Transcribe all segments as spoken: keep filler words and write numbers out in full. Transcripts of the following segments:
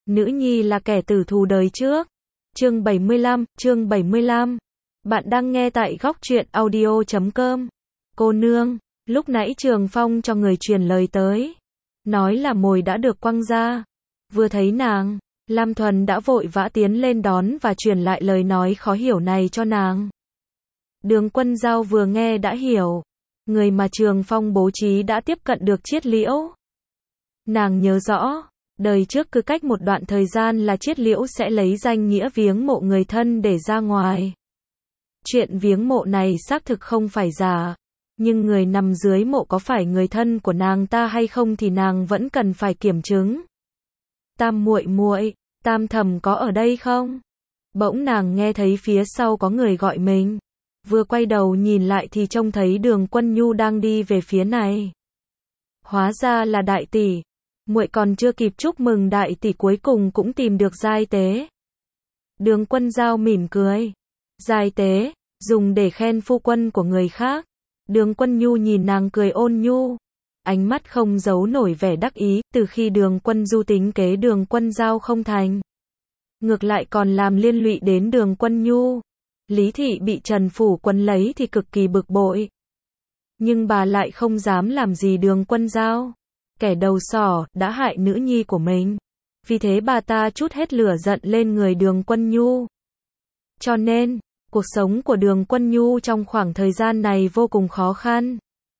Nữ nhi là kẻ tử thù đời trước. Chương bảy mươi lăm, chương bảy mươi lăm. Bạn đang nghe tại góc truyện audio chấm com. Cô nương, lúc nãy Trường Phong cho người truyền lời tới. Nói là mồi đã được quăng ra. Vừa thấy nàng, Lam Thuần đã vội vã tiến lên đón và truyền lại lời nói khó hiểu này cho nàng. Đường Quân Giao vừa nghe đã hiểu. Người mà Trường Phong bố trí đã tiếp cận được Chiết Liễu. Nàng nhớ rõ, đời trước cứ cách một đoạn thời gian là Chiết Liễu sẽ lấy danh nghĩa viếng mộ người thân để ra ngoài. Chuyện viếng mộ này xác thực không phải giả, nhưng người nằm dưới mộ có phải người thân của nàng ta hay không thì nàng vẫn cần phải kiểm chứng. Tam muội muội, Tam thẩm có ở đây không? Bỗng nàng nghe thấy phía sau có người gọi mình. Vừa quay đầu nhìn lại thì trông thấy Đường Quân Nhu đang đi về phía này. Hóa ra là đại tỷ. Muội còn chưa kịp chúc mừng đại tỷ cuối cùng cũng tìm được giai tế. Đường Quân Giao mỉm cười. Giai tế, dùng để khen phu quân của người khác. Đường Quân Nhu nhìn nàng cười ôn nhu. Ánh mắt không giấu nổi vẻ đắc ý, từ khi Đường Quân Du tính kế Đường Quân Giao không thành. Ngược lại còn làm liên lụy đến Đường Quân Nhu. Lý Thị bị Trần Phủ Quân lấy thì cực kỳ bực bội. Nhưng bà lại không dám làm gì Đường Quân Giao. Kẻ đầu sỏ, đã hại nữ nhi của mình. Vì thế bà ta trút hết lửa giận lên người Đường Quân Nhu. Cho nên, cuộc sống của Đường Quân Nhu trong khoảng thời gian này vô cùng khó khăn.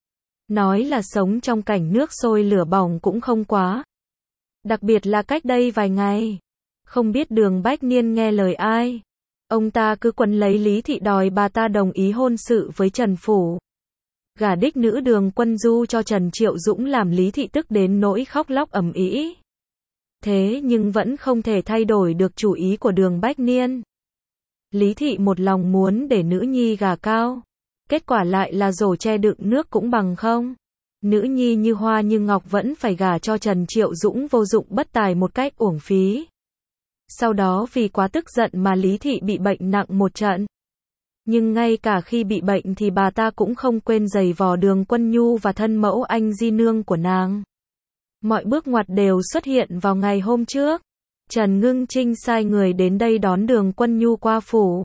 Nói là sống trong cảnh nước sôi lửa bỏng cũng không quá. Đặc biệt là cách đây vài ngày. Không biết Đường Bách Niên nghe lời ai. Ông ta cứ quấn lấy Lý Thị đòi bà ta đồng ý hôn sự với Trần Phủ. Gả đích nữ Đường Quân Du cho Trần Triệu Dũng làm Lý Thị tức đến nỗi khóc lóc ầm ĩ. Thế nhưng vẫn không thể thay đổi được chủ ý của Đường Bách Niên. Lý Thị một lòng muốn để nữ nhi gả cao. Kết quả lại là rổ che đựng nước cũng bằng không. Nữ nhi như hoa như ngọc vẫn phải gả cho Trần Triệu Dũng vô dụng bất tài một cách uổng phí. Sau đó vì quá tức giận mà Lý Thị bị bệnh nặng một trận. Nhưng ngay cả khi bị bệnh thì bà ta cũng không quên giày vò Đường Quân Nhu và thân mẫu anh di nương của nàng. Mọi bước ngoặt đều xuất hiện vào ngày hôm trước. Trần Ngưng Trinh sai người đến đây đón Đường Quân Nhu qua phủ.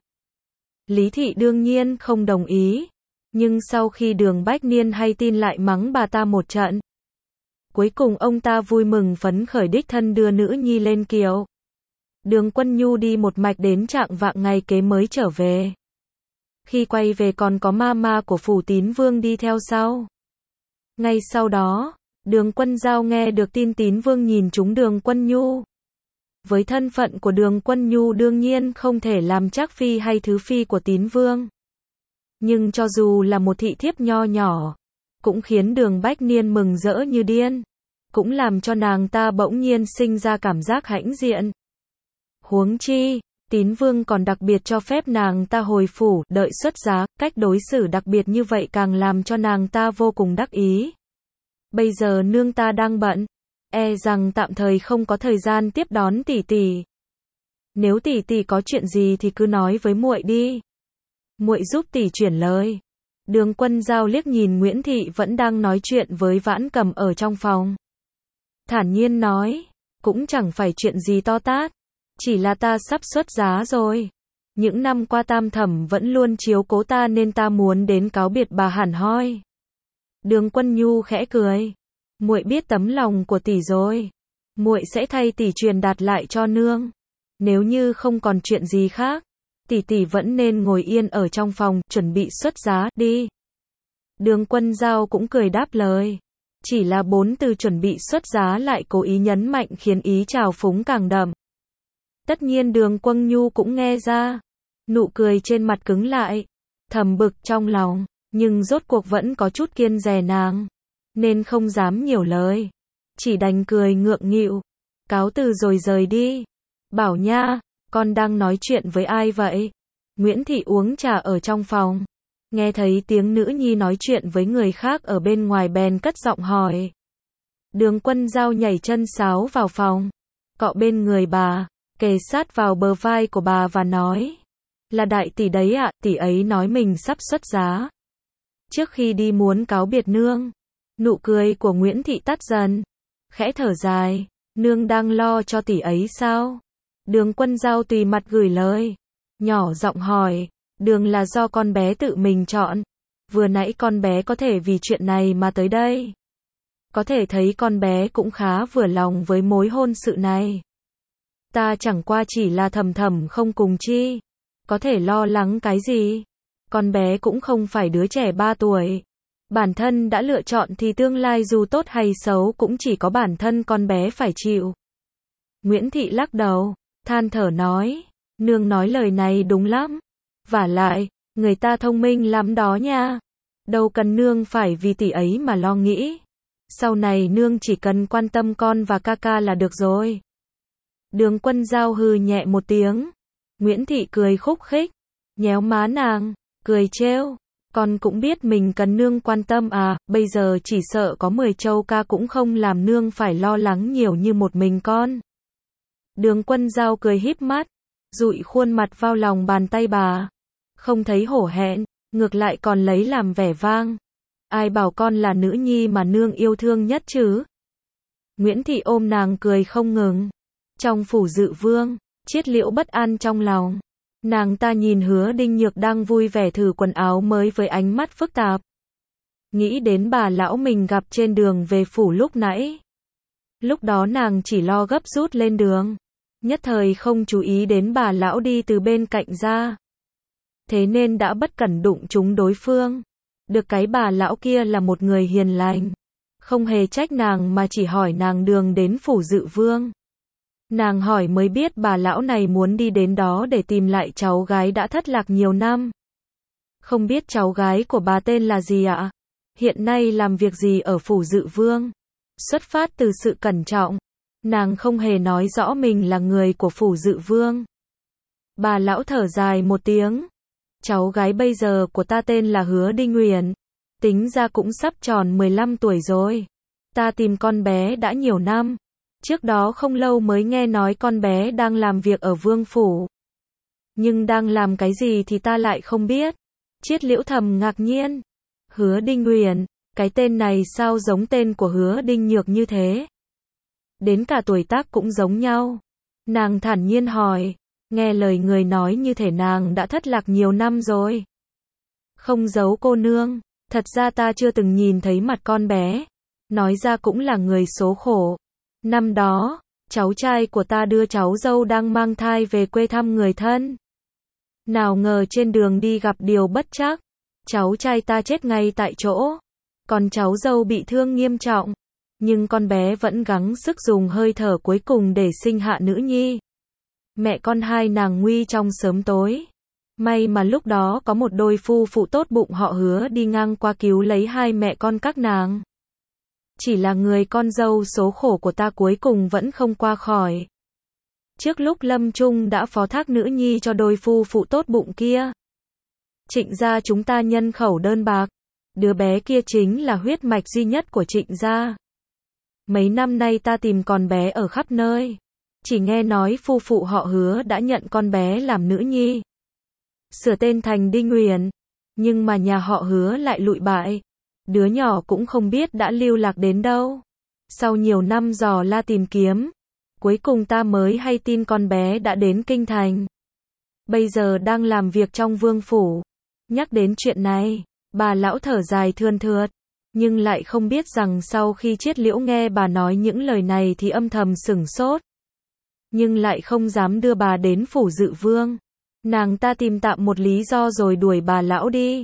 Lý Thị đương nhiên không đồng ý. Nhưng sau khi Đường Bách Niên hay tin lại mắng bà ta một trận. Cuối cùng ông ta vui mừng phấn khởi đích thân đưa nữ nhi lên kiệu. Đường Quân Nhu đi một mạch đến trạng vạng ngày kế mới trở về. Khi quay về còn có mama của Phủ Tín Vương đi theo sau. Ngay sau đó, Đường Quân Giao nghe được tin Tín Vương nhìn trúng Đường Quân Nhu. Với thân phận của Đường Quân Nhu đương nhiên không thể làm trác phi hay thứ phi của Tín Vương. Nhưng cho dù là một thị thiếp nho nhỏ, cũng khiến Đường Bách Niên mừng rỡ như điên. Cũng làm cho nàng ta bỗng nhiên sinh ra cảm giác hãnh diện. Huống chi, Tín Vương còn đặc biệt cho phép nàng ta hồi phủ, đợi xuất giá, cách đối xử đặc biệt như vậy càng làm cho nàng ta vô cùng đắc ý. Bây giờ nương ta đang bận, e rằng tạm thời không có thời gian tiếp đón tỷ tỷ. Nếu tỷ tỷ có chuyện gì thì cứ nói với muội đi. Muội giúp tỷ chuyển lời. Đường Quân Giao liếc nhìn Nguyễn Thị vẫn đang nói chuyện với Vãn Cầm ở trong phòng. Thản nhiên nói, cũng chẳng phải chuyện gì to tát. Chỉ là ta sắp xuất giá rồi. Những năm qua Tam thẩm vẫn luôn chiếu cố ta nên ta muốn đến cáo biệt bà hẳn hoi. Đường Quân Nhu khẽ cười. Muội biết tấm lòng của tỷ rồi. Muội sẽ thay tỷ truyền đạt lại cho nương. Nếu như không còn chuyện gì khác, tỷ tỷ vẫn nên ngồi yên ở trong phòng, chuẩn bị xuất giá, đi. Đường Quân Giao cũng cười đáp lời. Chỉ là bốn từ chuẩn bị xuất giá lại cố ý nhấn mạnh khiến ý trào phúng càng đậm. Tất nhiên Đường Quân Nhu cũng nghe ra. Nụ cười trên mặt cứng lại. Thầm bực trong lòng. Nhưng rốt cuộc vẫn có chút kiêng dè nàng. Nên không dám nhiều lời. Chỉ đành cười ngượng nghịu. Cáo từ rồi rời đi. Bảo nha, con đang nói chuyện với ai vậy? Nguyễn Thị uống trà ở trong phòng. Nghe thấy tiếng nữ nhi nói chuyện với người khác ở bên ngoài bèn cất giọng hỏi. Đường Quân Giao nhảy chân sáo vào phòng. Cọ bên người bà. Kề sát vào bờ vai của bà và nói. Là đại tỷ đấy ạ, tỷ ấy nói mình sắp xuất giá. Trước khi đi muốn cáo biệt nương. Nụ cười của Nguyễn Thị tắt dần. Khẽ thở dài. Nương đang lo cho tỷ ấy sao? Đường Quân Dao tùy mặt gửi lời. Nhỏ giọng hỏi, đường là do con bé tự mình chọn. Vừa nãy con bé có thể vì chuyện này mà tới đây. Có thể thấy con bé cũng khá vừa lòng với mối hôn sự này. Ta chẳng qua chỉ là thầm thầm không cùng chi. Có thể lo lắng cái gì? Con bé cũng không phải đứa trẻ ba tuổi. Bản thân đã lựa chọn thì tương lai dù tốt hay xấu cũng chỉ có bản thân con bé phải chịu. Nguyễn Thị lắc đầu, than thở nói, nương nói lời này đúng lắm. Vả lại, người ta thông minh lắm đó nha. Đâu cần nương phải vì tỷ ấy mà lo nghĩ. Sau này nương chỉ cần quan tâm con và ca ca là được rồi. Đường Quân Dao hừ nhẹ một tiếng. Nguyễn Thị cười khúc khích, nhéo má nàng, cười trêu. Con cũng biết mình cần nương quan tâm à, bây giờ chỉ sợ có mười châu ca cũng không làm nương phải lo lắng nhiều như một mình con. Đường Quân Dao cười híp mắt, dụi khuôn mặt vào lòng bàn tay bà. Không thấy hổ hẹn, ngược lại còn lấy làm vẻ vang. Ai bảo con là nữ nhi mà nương yêu thương nhất chứ? Nguyễn Thị ôm nàng cười không ngừng. Trong phủ Dự Vương, Chiết Liễu bất an trong lòng. Nàng ta nhìn Hứa Đinh Nhược đang vui vẻ thử quần áo mới với ánh mắt phức tạp. Nghĩ đến bà lão mình gặp trên đường về phủ lúc nãy. Lúc đó nàng chỉ lo gấp rút lên đường. Nhất thời không chú ý đến bà lão đi từ bên cạnh ra. Thế nên đã bất cẩn đụng trúng đối phương. Được cái bà lão kia là một người hiền lành. Không hề trách nàng mà chỉ hỏi nàng đường đến phủ Dự Vương. Nàng hỏi mới biết bà lão này muốn đi đến đó để tìm lại cháu gái đã thất lạc nhiều năm. Không biết cháu gái của bà tên là gì ạ? Hiện nay làm việc gì ở phủ Dự Vương? Xuất phát từ sự cẩn trọng, nàng không hề nói rõ mình là người của phủ Dự Vương. Bà lão thở dài một tiếng. Cháu gái bây giờ của ta tên là Hứa Đinh Uyển. Tính ra cũng sắp tròn mười lăm tuổi rồi. Ta tìm con bé đã nhiều năm. Trước đó không lâu mới nghe nói con bé đang làm việc ở Vương phủ. Nhưng đang làm cái gì thì ta lại không biết. Chiết Liễu thầm ngạc nhiên. Hứa Đinh Uyển, cái tên này sao giống tên của Hứa Đinh Nhược như thế? Đến cả tuổi tác cũng giống nhau. Nàng thản nhiên hỏi. Nghe lời người nói như thể nàng đã thất lạc nhiều năm rồi. Không giấu cô nương, thật ra ta chưa từng nhìn thấy mặt con bé. Nói ra cũng là người số khổ. Năm đó, cháu trai của ta đưa cháu dâu đang mang thai về quê thăm người thân. Nào ngờ trên đường đi gặp điều bất trắc. Cháu trai ta chết ngay tại chỗ. Còn cháu dâu bị thương nghiêm trọng. Nhưng con bé vẫn gắng sức dùng hơi thở cuối cùng để sinh hạ nữ nhi. Mẹ con hai nàng nguy trong sớm tối. May mà lúc đó có một đôi phu phụ tốt bụng họ Hứa đi ngang qua cứu lấy hai mẹ con các nàng. Chỉ là người con dâu số khổ của ta cuối cùng vẫn không qua khỏi. Trước lúc lâm chung đã phó thác nữ nhi cho đôi phu phụ tốt bụng kia. Trịnh gia chúng ta nhân khẩu đơn bạc. Đứa bé kia chính là huyết mạch duy nhất của Trịnh gia. Mấy năm nay ta tìm con bé ở khắp nơi. Chỉ nghe nói phu phụ họ Hứa đã nhận con bé làm nữ nhi. Sửa tên thành Đinh Uyển. Nhưng mà nhà họ Hứa lại lụi bại. Đứa nhỏ cũng không biết đã lưu lạc đến đâu. Sau nhiều năm dò la tìm kiếm, cuối cùng ta mới hay tin con bé đã đến kinh thành. Bây giờ đang làm việc trong vương phủ. Nhắc đến chuyện này, bà lão thở dài thườn thượt. Nhưng lại không biết rằng sau khi Chiết Liễu nghe bà nói những lời này thì âm thầm sửng sốt. Nhưng lại không dám đưa bà đến phủ Dự Vương. Nàng ta tìm tạm một lý do rồi đuổi bà lão đi.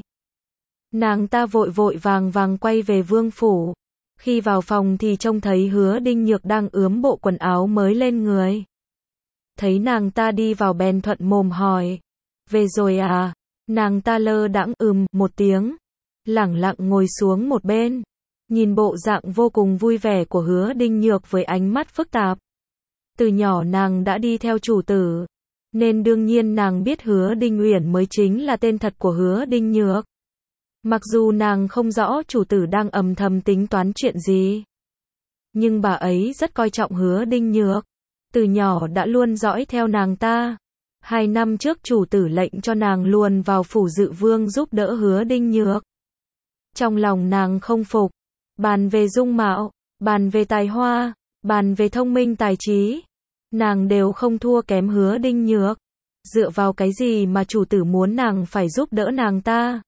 Nàng ta vội vội vàng vàng quay về vương phủ. Khi vào phòng thì trông thấy Hứa Đinh Nhược đang ướm bộ quần áo mới lên người. Thấy nàng ta đi vào bèn thuận mồm hỏi. Về rồi à? Nàng ta lơ đãng ừm một tiếng. Lẳng lặng ngồi xuống một bên. Nhìn bộ dạng vô cùng vui vẻ của Hứa Đinh Nhược với ánh mắt phức tạp. Từ nhỏ nàng đã đi theo chủ tử. Nên đương nhiên nàng biết Hứa Đinh Uyển mới chính là tên thật của Hứa Đinh Nhược. Mặc dù nàng không rõ chủ tử đang âm thầm tính toán chuyện gì. Nhưng bà ấy rất coi trọng Hứa Đinh Nhược. Từ nhỏ đã luôn dõi theo nàng ta. Hai năm trước chủ tử lệnh cho nàng luôn vào phủ Dự Vương giúp đỡ Hứa Đinh Nhược. Trong lòng nàng không phục. Bàn về dung mạo, bàn về tài hoa, Bàn về thông minh tài trí, nàng đều không thua kém Hứa Đinh Nhược. Dựa vào cái gì mà chủ tử muốn nàng phải giúp đỡ nàng ta?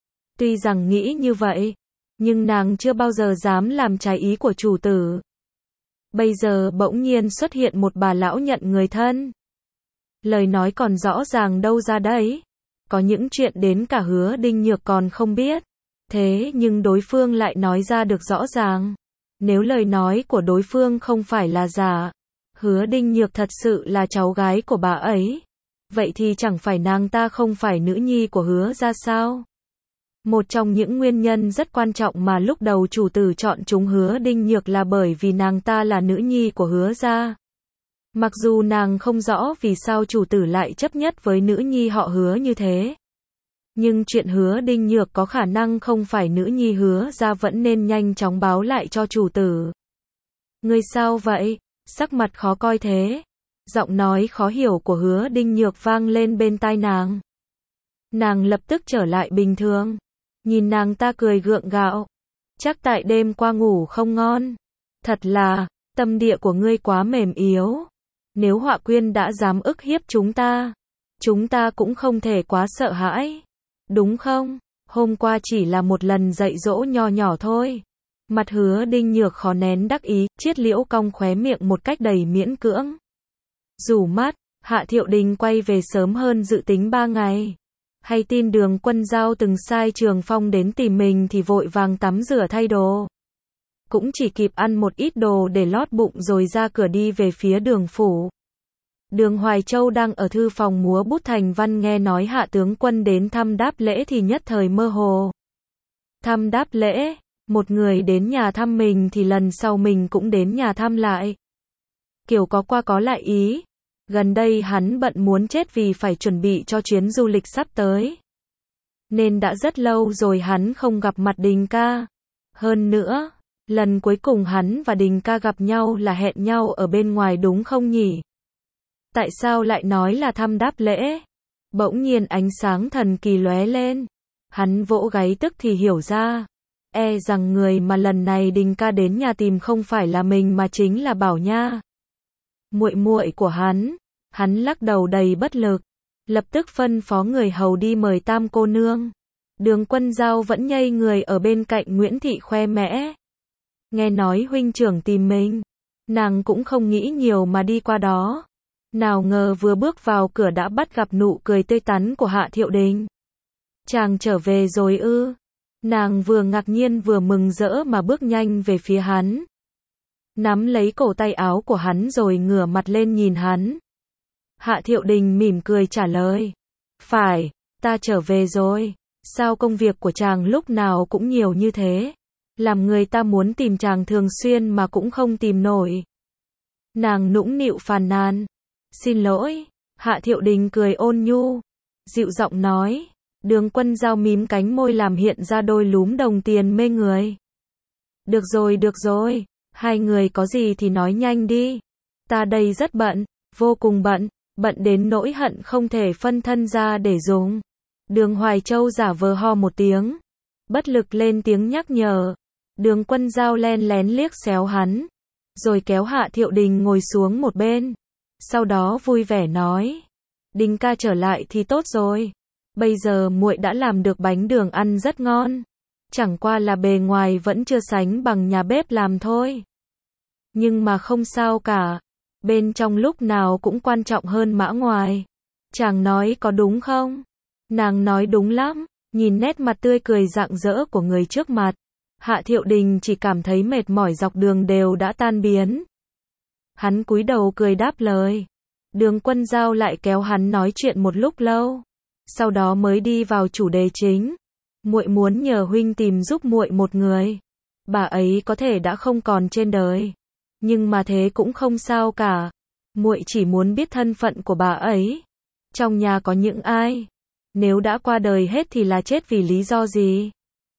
Tuy rằng nghĩ như vậy, nhưng nàng chưa bao giờ dám làm trái ý của chủ tử. Bây giờ bỗng nhiên xuất hiện một bà lão nhận người thân. Lời nói còn rõ ràng đâu ra đấy. Có những chuyện đến cả Hứa Đinh Nhược còn không biết. Thế nhưng đối phương lại nói ra được rõ ràng. Nếu lời nói của đối phương không phải là giả, Hứa Đinh Nhược thật sự là cháu gái của bà ấy, vậy thì chẳng phải nàng ta không phải nữ nhi của Hứa gia sao? Một trong những nguyên nhân rất quan trọng mà lúc đầu chủ tử chọn chúng Hứa Đinh Nhược là bởi vì nàng ta là nữ nhi của Hứa gia. Mặc dù nàng không rõ vì sao chủ tử lại chấp nhất với nữ nhi họ Hứa như thế, nhưng chuyện Hứa Đinh Nhược có khả năng không phải nữ nhi Hứa gia vẫn nên nhanh chóng báo lại cho chủ tử. Ngươi sao vậy? Sắc mặt khó coi thế. Giọng nói khó hiểu của Hứa Đinh Nhược vang lên bên tai nàng. Nàng lập tức trở lại bình thường. Nhìn nàng ta cười gượng gạo. Chắc tại đêm qua ngủ không ngon. Thật là, tâm địa của ngươi quá mềm yếu. Nếu Họa Quyên đã dám ức hiếp chúng ta, chúng ta cũng không thể quá sợ hãi. Đúng không? Hôm qua chỉ là một lần dạy dỗ nho nhỏ thôi. Mặt Hứa Đinh Nhược khó nén đắc ý, chiết liễu cong khóe miệng một cách đầy miễn cưỡng. Rủ mắt, Hạ Thiệu Đình quay về sớm hơn dự tính ba ngày. Hay tin Đường Quân Giao từng sai Trường Phong đến tìm mình thì vội vàng tắm rửa thay đồ. Cũng chỉ kịp ăn một ít đồ để lót bụng rồi ra cửa đi về phía Đường phủ. Đường Hoài Châu đang ở thư phòng múa bút thành văn nghe nói Hạ tướng quân đến thăm đáp lễ thì nhất thời mơ hồ. Thăm đáp lễ, một người đến nhà thăm mình thì lần sau mình cũng đến nhà thăm lại. Kiểu có qua có lại ý. Gần đây hắn bận muốn chết vì phải chuẩn bị cho chuyến du lịch sắp tới. Nên đã rất lâu rồi hắn không gặp mặt Đình ca. Hơn nữa, lần cuối cùng hắn và Đình ca gặp nhau là hẹn nhau ở bên ngoài đúng không nhỉ? Tại sao lại nói là thăm đáp lễ? Bỗng nhiên ánh sáng thần kỳ lóe lên. Hắn vỗ gáy tức thì hiểu ra. E rằng người mà lần này Đình ca đến nhà tìm không phải là mình mà chính là Bảo Nha. Muội muội của hắn. Hắn lắc đầu đầy bất lực. Lập tức phân phó người hầu đi mời Tam cô nương. Đường Quân Giao vẫn nhây người ở bên cạnh Nguyễn Thị khoe mẽ. Nghe nói huynh trưởng tìm mình. Nàng cũng không nghĩ nhiều mà đi qua đó. Nào ngờ vừa bước vào cửa đã bắt gặp nụ cười tươi tắn của Hạ Thiệu Đình. Chàng trở về rồi ư? Nàng vừa ngạc nhiên vừa mừng rỡ mà bước nhanh về phía hắn. Nắm lấy cổ tay áo của hắn rồi ngửa mặt lên nhìn hắn. Hạ Thiệu Đình mỉm cười trả lời. Phải, ta trở về rồi. Sao công việc của chàng lúc nào cũng nhiều như thế? Làm người ta muốn tìm chàng thường xuyên mà cũng không tìm nổi. Nàng nũng nịu phàn nàn. Xin lỗi. Hạ Thiệu Đình cười ôn nhu, dịu giọng nói. Đường Quân Giao mím cánh môi làm hiện ra đôi lúm đồng tiền mê người. Được rồi được rồi, hai người có gì thì nói nhanh đi. Ta đây rất bận, vô cùng bận, bận đến nỗi hận không thể phân thân ra để dùng. Đường Hoài Châu giả vờ ho một tiếng, bất lực lên tiếng nhắc nhở. Đường Quân Giao len lén liếc xéo hắn, rồi kéo Hạ Thiệu Đình ngồi xuống một bên. Sau đó vui vẻ nói, Đình ca trở lại thì tốt rồi. Bây giờ muội đã làm được bánh đường ăn rất ngon. Chẳng qua là bề ngoài vẫn chưa sánh bằng nhà bếp làm thôi. Nhưng mà không sao cả. Bên trong lúc nào cũng quan trọng hơn mã ngoài. Chàng nói có đúng không? Nàng nói đúng lắm. Nhìn nét mặt tươi cười rạng rỡ của người trước mặt, Hạ Thiệu Đình chỉ cảm thấy mệt mỏi dọc đường đều đã tan biến. Hắn cúi đầu cười đáp lời. Đường Quân Giao lại kéo hắn nói chuyện một lúc lâu. Sau đó mới đi vào chủ đề chính. Muội muốn nhờ huynh tìm giúp muội một người. Bà ấy có thể đã không còn trên đời, nhưng mà thế cũng không sao cả. Muội chỉ muốn biết thân phận của bà ấy. Trong nhà có những ai? Nếu đã qua đời hết thì là chết vì lý do gì?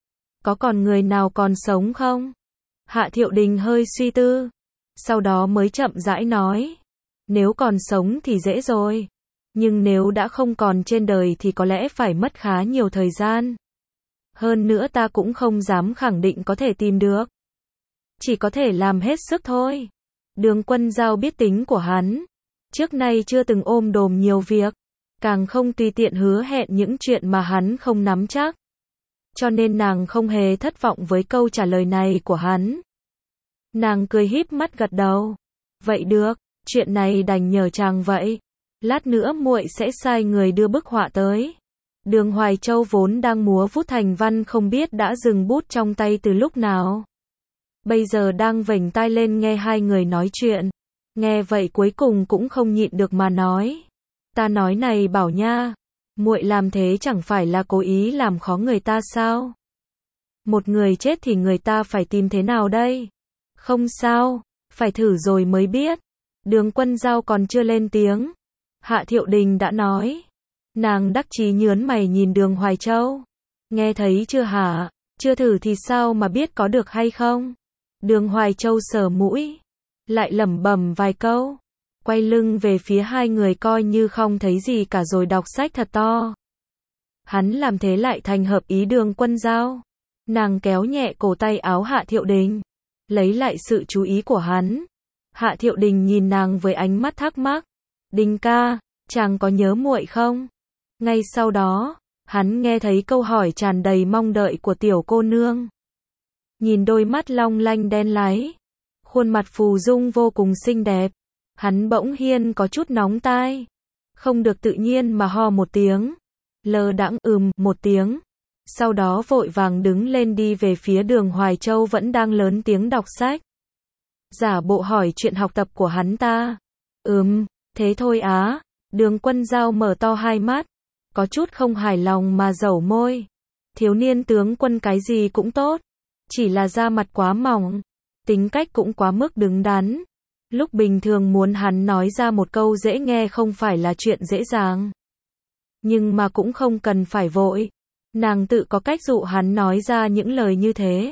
Có còn người nào còn sống không? Hạ Thiệu Đình hơi suy tư, sau đó mới chậm rãi nói. Nếu còn sống thì dễ rồi. Nhưng nếu đã không còn trên đời thì có lẽ phải mất khá nhiều thời gian. Hơn nữa ta cũng không dám khẳng định có thể tìm được. Chỉ có thể làm hết sức thôi. Đường Quân Giao biết tính của hắn. Trước nay chưa từng ôm đồm nhiều việc. Càng không tùy tiện hứa hẹn những chuyện mà hắn không nắm chắc. Cho nên nàng không hề thất vọng với câu trả lời này của hắn. Nàng cười híp mắt gật đầu. Vậy được, chuyện này đành nhờ chàng vậy. Lát nữa muội sẽ sai người đưa bức họa tới. Đường Hoài Châu vốn đang múa vút thành văn không biết đã dừng bút trong tay từ lúc nào. Bây giờ đang vểnh tai lên nghe hai người nói chuyện. Nghe vậy cuối cùng cũng không nhịn được mà nói. Ta nói này Bảo nha, muội làm thế chẳng phải là cố ý làm khó người ta sao? Một người chết thì người ta phải tìm thế nào đây? Không sao, phải thử rồi mới biết. Đường Quân Giao còn chưa lên tiếng. Hạ Thiệu Đình đã nói. Nàng đắc chí nhớn mày nhìn Đường Hoài Châu. Nghe thấy chưa hả? Chưa thử thì sao mà biết có được hay không? Đường Hoài Châu sờ mũi. Lại lẩm bẩm vài câu. Quay lưng về phía hai người coi như không thấy gì cả rồi đọc sách thật to. Hắn làm thế lại thành hợp ý Đường Quân Giao. Nàng kéo nhẹ cổ tay áo Hạ Thiệu Đình. Lấy lại sự chú ý của hắn. Hạ Thiệu Đình nhìn nàng với ánh mắt thắc mắc. Đình ca, chàng có nhớ muội không? Ngay sau đó, hắn nghe thấy câu hỏi tràn đầy mong đợi của tiểu cô nương. Nhìn đôi mắt long lanh đen láy. Khuôn mặt phù dung vô cùng xinh đẹp. Hắn bỗng hiên có chút nóng tai. Không được tự nhiên mà ho một tiếng. Lơ đãng ừm một tiếng. Sau đó vội vàng đứng lên đi về phía Đường Hoài Châu vẫn đang lớn tiếng đọc sách. Giả bộ hỏi chuyện học tập của hắn ta. Ừm, thế thôi á. Đường Quân Giao mở to hai mắt. Có chút không hài lòng mà dẩu môi. Thiếu niên tướng quân cái gì cũng tốt. Chỉ là da mặt quá mỏng. Tính cách cũng quá mức đứng đắn. Lúc bình thường muốn hắn nói ra một câu dễ nghe không phải là chuyện dễ dàng. Nhưng mà cũng không cần phải vội. Nàng tự có cách dụ hắn nói ra những lời như thế.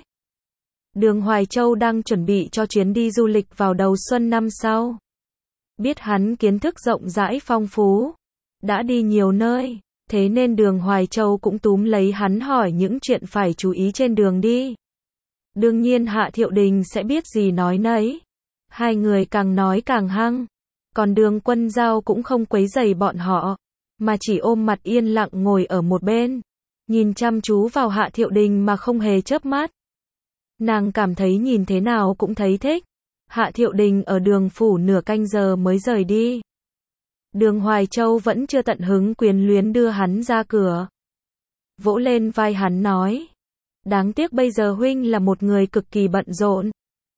Đường Hoài Châu đang chuẩn bị cho chuyến đi du lịch vào đầu xuân năm sau. Biết hắn kiến thức rộng rãi phong phú. Đã đi nhiều nơi. Thế nên Đường Hoài Châu cũng túm lấy hắn hỏi những chuyện phải chú ý trên đường đi. Đương nhiên Hạ Thiệu Đình sẽ biết gì nói nấy. Hai người càng nói càng hăng. Còn Đường Quân Giao cũng không quấy rầy bọn họ. Mà chỉ ôm mặt yên lặng ngồi ở một bên. Nhìn chăm chú vào Hạ Thiệu Đình mà không hề chớp mắt. Nàng cảm thấy nhìn thế nào cũng thấy thích. Hạ Thiệu Đình ở Đường phủ nửa canh giờ mới rời đi. Đường Hoài Châu vẫn chưa tận hứng quyến luyến đưa hắn ra cửa. Vỗ lên vai hắn nói. Đáng tiếc bây giờ huynh là một người cực kỳ bận rộn.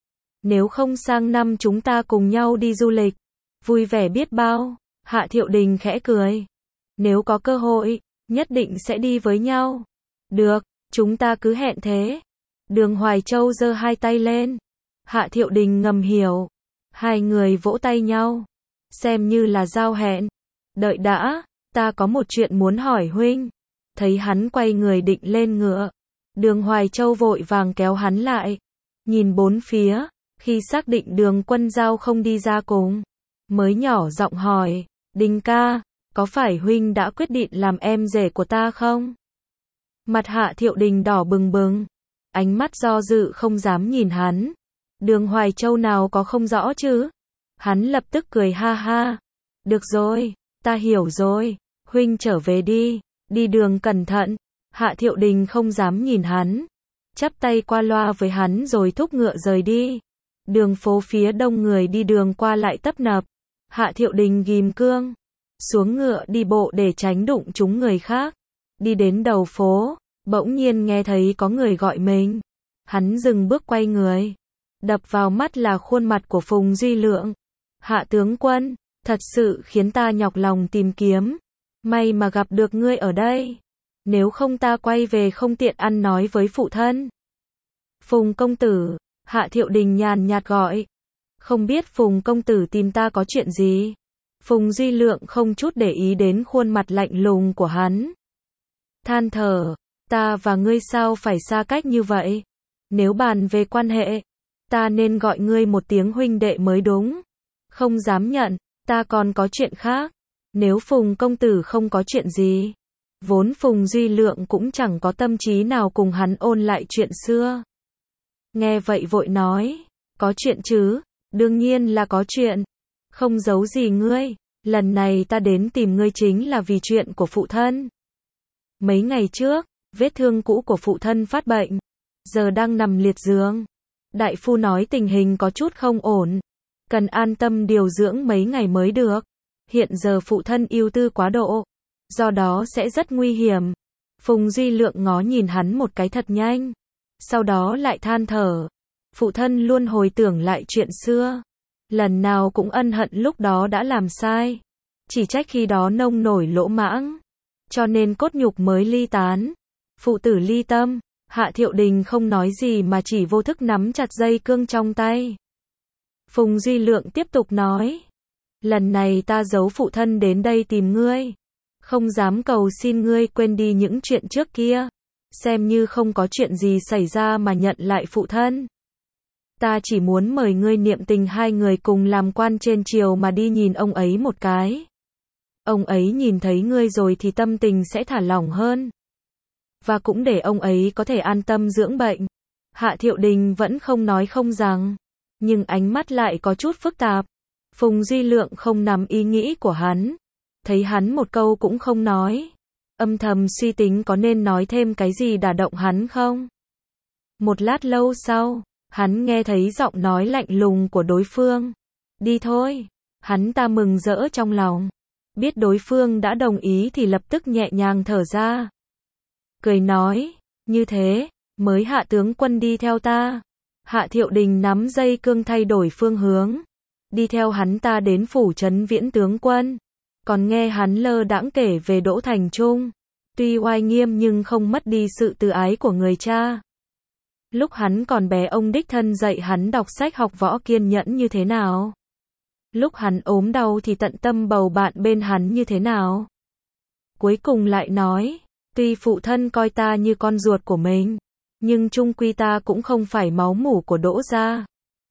Nếu không sang năm chúng ta cùng nhau đi du lịch. Vui vẻ biết bao. Hạ Thiệu Đình khẽ cười. Nếu có cơ hội, nhất định sẽ đi với nhau. Được, chúng ta cứ hẹn thế. Đường Hoài Châu giơ hai tay lên. Hạ Thiệu Đình ngầm hiểu. Hai người vỗ tay nhau. Xem như là giao hẹn. Đợi đã, ta có một chuyện muốn hỏi huynh. Thấy hắn quay người định lên ngựa. Đường Hoài Châu vội vàng kéo hắn lại. Nhìn bốn phía, khi xác định Đường Quân Giao không đi ra cùng. Mới nhỏ giọng hỏi, Đình ca, có phải huynh đã quyết định làm em rể của ta không? Mặt Hạ Thiệu Đình đỏ bừng bừng. Ánh mắt do dự không dám nhìn hắn. Đường Hoài Châu nào có không rõ chứ? Hắn lập tức cười ha ha. Được rồi, ta hiểu rồi. Huynh trở về đi. Đi đường cẩn thận. Hạ Thiệu Đình không dám nhìn hắn. Chắp tay qua loa với hắn rồi thúc ngựa rời đi. Đường phố phía đông người đi đường qua lại tấp nập. Hạ Thiệu Đình ghim cương. Xuống ngựa đi bộ để tránh đụng chúng người khác. Đi đến đầu phố. Bỗng nhiên nghe thấy có người gọi mình. Hắn dừng bước quay người. Đập vào mắt là khuôn mặt của Phùng Duy Lượng. Hạ tướng quân, thật sự khiến ta nhọc lòng tìm kiếm. May mà gặp được ngươi ở đây. Nếu không ta quay về không tiện ăn nói với phụ thân. Phùng công tử, Hạ Thiệu Đình nhàn nhạt gọi. Không biết Phùng công tử tìm ta có chuyện gì? Phùng Duy Lượng không chút để ý đến khuôn mặt lạnh lùng của hắn. Than thở, ta và ngươi sao phải xa cách như vậy? Nếu bàn về quan hệ, ta nên gọi ngươi một tiếng huynh đệ mới đúng. Không dám nhận, ta còn có chuyện khác. Nếu Phùng công tử không có chuyện gì, vốn Phùng Duy Lượng cũng chẳng có tâm trí nào cùng hắn ôn lại chuyện xưa. Nghe vậy vội nói, có chuyện chứ, Đương nhiên là có chuyện. Không giấu gì ngươi. Lần này ta đến tìm ngươi chính là vì chuyện của phụ thân. Mấy ngày trước, vết thương cũ của phụ thân phát bệnh. Giờ đang nằm liệt giường. Đại phu nói tình hình có chút không ổn. Cần an tâm điều dưỡng mấy ngày mới được. Hiện giờ phụ thân ưu tư quá độ. Do đó sẽ rất nguy hiểm. Phùng Duy Lượng ngó nhìn hắn một cái thật nhanh. Sau đó lại than thở. Phụ thân luôn hồi tưởng lại chuyện xưa. Lần nào cũng ân hận lúc đó đã làm sai. Chỉ trách khi đó nông nổi lỗ mãng. Cho nên cốt nhục mới ly tán. Phụ tử ly tâm. Hạ Thiệu Đình không nói gì mà chỉ vô thức nắm chặt dây cương trong tay. Phùng Duy Lượng tiếp tục nói. Lần này ta giấu phụ thân đến đây tìm ngươi. Không dám cầu xin ngươi quên đi những chuyện trước kia. Xem như không có chuyện gì xảy ra mà nhận lại phụ thân. Ta chỉ muốn mời ngươi niệm tình hai người cùng làm quan trên triều mà đi nhìn ông ấy một cái. Ông ấy nhìn thấy ngươi rồi thì tâm tình sẽ thả lỏng hơn. Và cũng để ông ấy có thể an tâm dưỡng bệnh. Hạ Thiệu Đình vẫn không nói không rằng. Nhưng ánh mắt lại có chút phức tạp. Phùng Duy Lượng không nắm ý nghĩ của hắn. Thấy hắn một câu cũng không nói. Âm thầm suy tính có nên nói thêm cái gì đả động hắn không? Một lát lâu sau, hắn nghe thấy giọng nói lạnh lùng của đối phương. Đi thôi. Hắn ta mừng rỡ trong lòng. Biết đối phương đã đồng ý thì lập tức nhẹ nhàng thở ra. Cười nói, như thế, mới Hạ tướng quân đi theo ta. Hạ Thiệu Đình nắm dây cương thay đổi phương hướng. Đi theo hắn ta đến phủ trấn Viễn tướng quân. Còn nghe hắn lơ đãng kể về Đỗ Thành Trung. Tuy oai nghiêm nhưng không mất đi sự từ ái của người cha. Lúc hắn còn bé ông đích thân dạy hắn đọc sách học võ kiên nhẫn như thế nào. Lúc hắn ốm đau thì tận tâm bầu bạn bên hắn như thế nào. Cuối cùng lại nói, tuy phụ thân coi ta như con ruột của mình, nhưng chung quy ta cũng không phải máu mủ của Đỗ gia.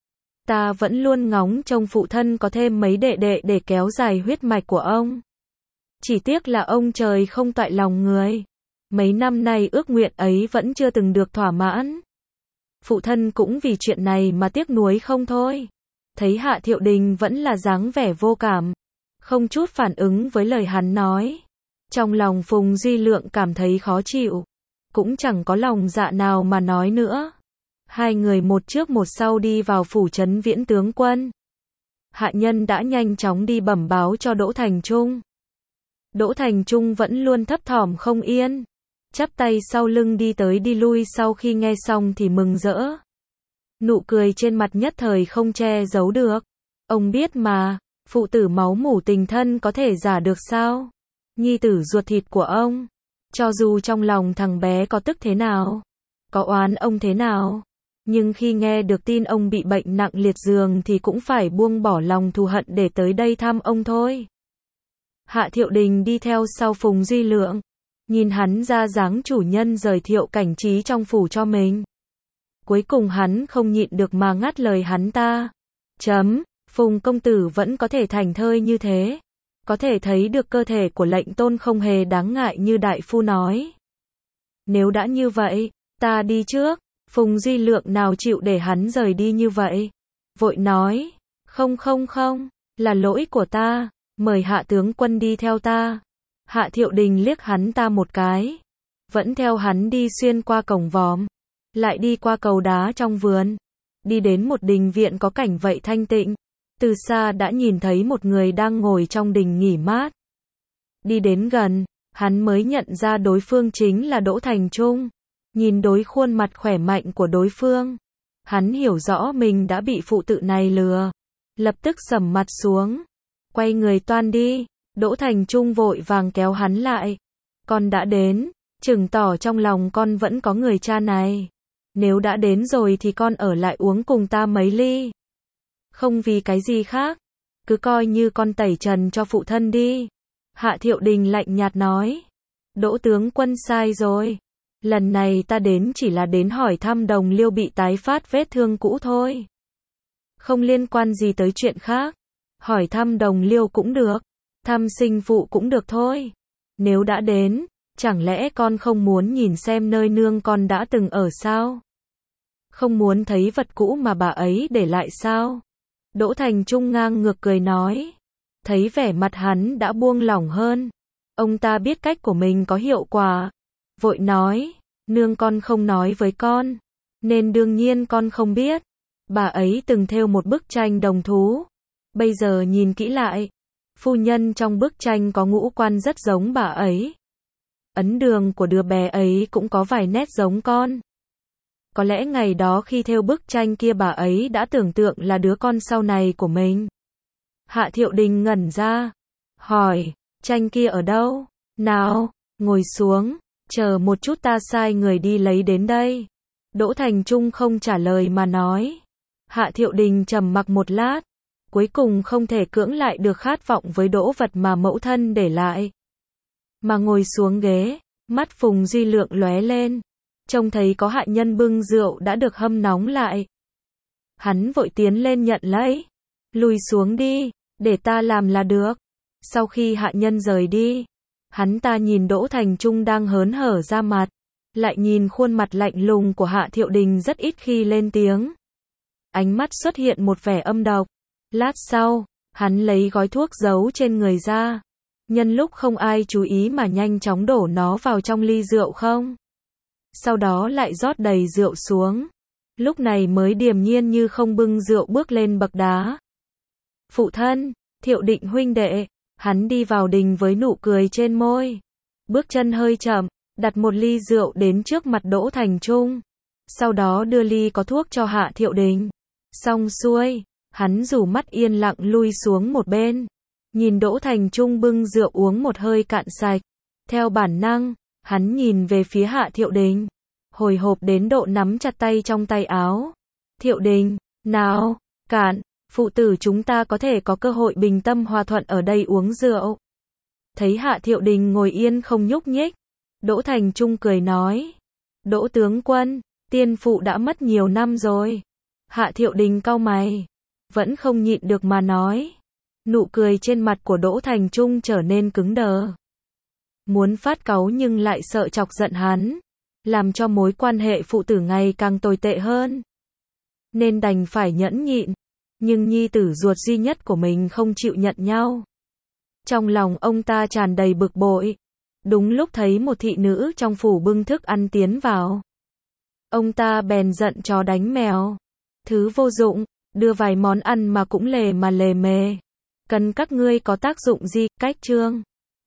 Ta vẫn luôn ngóng trông phụ thân có thêm mấy đệ đệ để kéo dài huyết mạch của ông. Chỉ tiếc là ông trời không toại lòng người. Mấy năm nay ước nguyện ấy vẫn chưa từng được thỏa mãn. Phụ thân cũng vì chuyện này mà tiếc nuối không thôi. Thấy Hạ Thiệu Đình vẫn là dáng vẻ vô cảm, không chút phản ứng với lời hắn nói. Trong lòng Phùng Duy Lượng cảm thấy khó chịu, cũng chẳng có lòng dạ nào mà nói nữa. Hai người một trước một sau đi vào phủ trấn Viễn tướng quân. Hạ nhân đã nhanh chóng đi bẩm báo cho Đỗ Thành Trung. Đỗ Thành Trung vẫn luôn thấp thỏm không yên, chắp tay sau lưng đi tới đi lui, sau khi nghe xong thì mừng rỡ. Nụ cười trên mặt nhất thời không che giấu được. Ông biết mà, phụ tử máu mủ tình thân có thể giả được sao? Nhi tử ruột thịt của ông, cho dù trong lòng thằng bé có tức thế nào, có oán ông thế nào, nhưng khi nghe được tin ông bị bệnh nặng liệt giường thì cũng phải buông bỏ lòng thù hận để tới đây thăm ông thôi. Hạ Thiệu Đình đi theo sau Phùng Duy Lượng, nhìn hắn ra dáng chủ nhân giới thiệu cảnh trí trong phủ cho mình. Cuối cùng hắn không nhịn được mà ngắt lời hắn ta. Chấm, Phùng công tử vẫn có thể thành thơi như thế. Có thể thấy được cơ thể của lệnh tôn không hề đáng ngại như đại phu nói. Nếu đã như vậy, ta đi trước. Phùng Duy Lượng nào chịu để hắn rời đi như vậy. Vội nói, không không không, là lỗi của ta, mời Hạ tướng quân đi theo ta. Hạ Thiệu Đình liếc hắn ta một cái, vẫn theo hắn đi xuyên qua cổng vòm, lại đi qua cầu đá trong vườn, đi đến một đình viện có cảnh vậy thanh tịnh. Từ xa đã nhìn thấy một người đang ngồi trong đình nghỉ mát. Đi đến gần, hắn mới nhận ra đối phương chính là Đỗ Thành Trung. Nhìn đối khuôn mặt khỏe mạnh của đối phương, hắn hiểu rõ mình đã bị phụ tự này lừa. Lập tức sầm mặt xuống, quay người toan đi. Đỗ Thành Trung vội vàng kéo hắn lại. Con đã đến, chừng tỏ trong lòng con vẫn có người cha này. Nếu đã đến rồi thì con ở lại uống cùng ta mấy ly. Không vì cái gì khác, cứ coi như con tẩy trần cho phụ thân đi. Hạ Thiệu Đình lạnh nhạt nói. Đỗ tướng quân sai rồi. Lần này ta đến chỉ là đến hỏi thăm Đồng Liêu bị tái phát vết thương cũ thôi. Không liên quan gì tới chuyện khác. Hỏi thăm Đồng Liêu cũng được, thăm sinh phụ cũng được thôi. Nếu đã đến, chẳng lẽ con không muốn nhìn xem nơi nương con đã từng ở sao? Không muốn thấy vật cũ mà bà ấy để lại sao? Đỗ Thành Trung ngang ngược cười nói. Thấy vẻ mặt hắn đã buông lỏng hơn. Ông ta biết cách của mình có hiệu quả. Vội nói, nương con không nói với con. Nên đương nhiên con không biết. Bà ấy từng thêu một bức tranh đồng thú. Bây giờ nhìn kỹ lại. Phu nhân trong bức tranh có ngũ quan rất giống bà ấy. Ấn đường của đứa bé ấy cũng có vài nét giống con. Có lẽ ngày đó khi thêu bức tranh kia bà ấy đã tưởng tượng là đứa con sau này của mình. Hạ Thiệu Đình ngẩn ra. Hỏi, tranh kia ở đâu? Nào, ngồi xuống, chờ một chút ta sai người đi lấy đến đây. Đỗ Thành Trung không trả lời mà nói. Hạ Thiệu Đình trầm mặc một lát. Cuối cùng không thể cưỡng lại được khát vọng với đỗ vật mà mẫu thân để lại. Mà ngồi xuống ghế, mắt Phùng Duy Lượng lóe lên. Trông thấy có hạ nhân bưng rượu đã được hâm nóng lại. Hắn vội tiến lên nhận lấy. Lùi xuống đi, để ta làm là được. Sau khi hạ nhân rời đi, hắn ta nhìn Đỗ Thành Trung đang hớn hở ra mặt. Lại nhìn khuôn mặt lạnh lùng của Hạ Thiệu Đình rất ít khi lên tiếng. Ánh mắt xuất hiện một vẻ âm độc. Lát sau, hắn lấy gói thuốc giấu trên người ra. Nhân lúc không ai chú ý mà nhanh chóng đổ nó vào trong ly rượu không. Sau đó lại rót đầy rượu xuống. Lúc này mới điềm nhiên như không bưng rượu bước lên bậc đá. Phụ thân, Thiệu Định huynh đệ, hắn đi vào đình với nụ cười trên môi. Bước chân hơi chậm, đặt một ly rượu đến trước mặt Đỗ Thành Trung. Sau đó đưa ly có thuốc cho Hạ Thiệu Đình. Xong xuôi, hắn rủ mắt yên lặng lui xuống một bên. Nhìn Đỗ Thành Trung bưng rượu uống một hơi cạn sạch. Theo bản năng, hắn nhìn về phía Hạ Thiệu Đình. Hồi hộp đến độ nắm chặt tay trong tay áo. Thiệu Đình, nào, cạn, phụ tử chúng ta có thể có cơ hội bình tâm hòa thuận ở đây uống rượu. Thấy Hạ Thiệu Đình ngồi yên không nhúc nhích. Đỗ Thành Trung cười nói. Đỗ tướng quân, tiên phụ đã mất nhiều năm rồi. Hạ Thiệu Đình cau mày. Vẫn không nhịn được mà nói. Nụ cười trên mặt của Đỗ Thành Trung trở nên cứng đờ. Muốn phát cáu nhưng lại sợ chọc giận hắn. Làm cho mối quan hệ phụ tử ngày càng tồi tệ hơn. Nên đành phải nhẫn nhịn. Nhưng nhi tử ruột duy nhất của mình không chịu nhận nhau. Trong lòng ông ta tràn đầy bực bội. Đúng lúc thấy một thị nữ trong phủ bưng thức ăn tiến vào. Ông ta bèn giận chó đánh mèo. Thứ vô dụng, đưa vài món ăn mà cũng lề mà lề mề. Cần các ngươi có tác dụng gì, cách chương.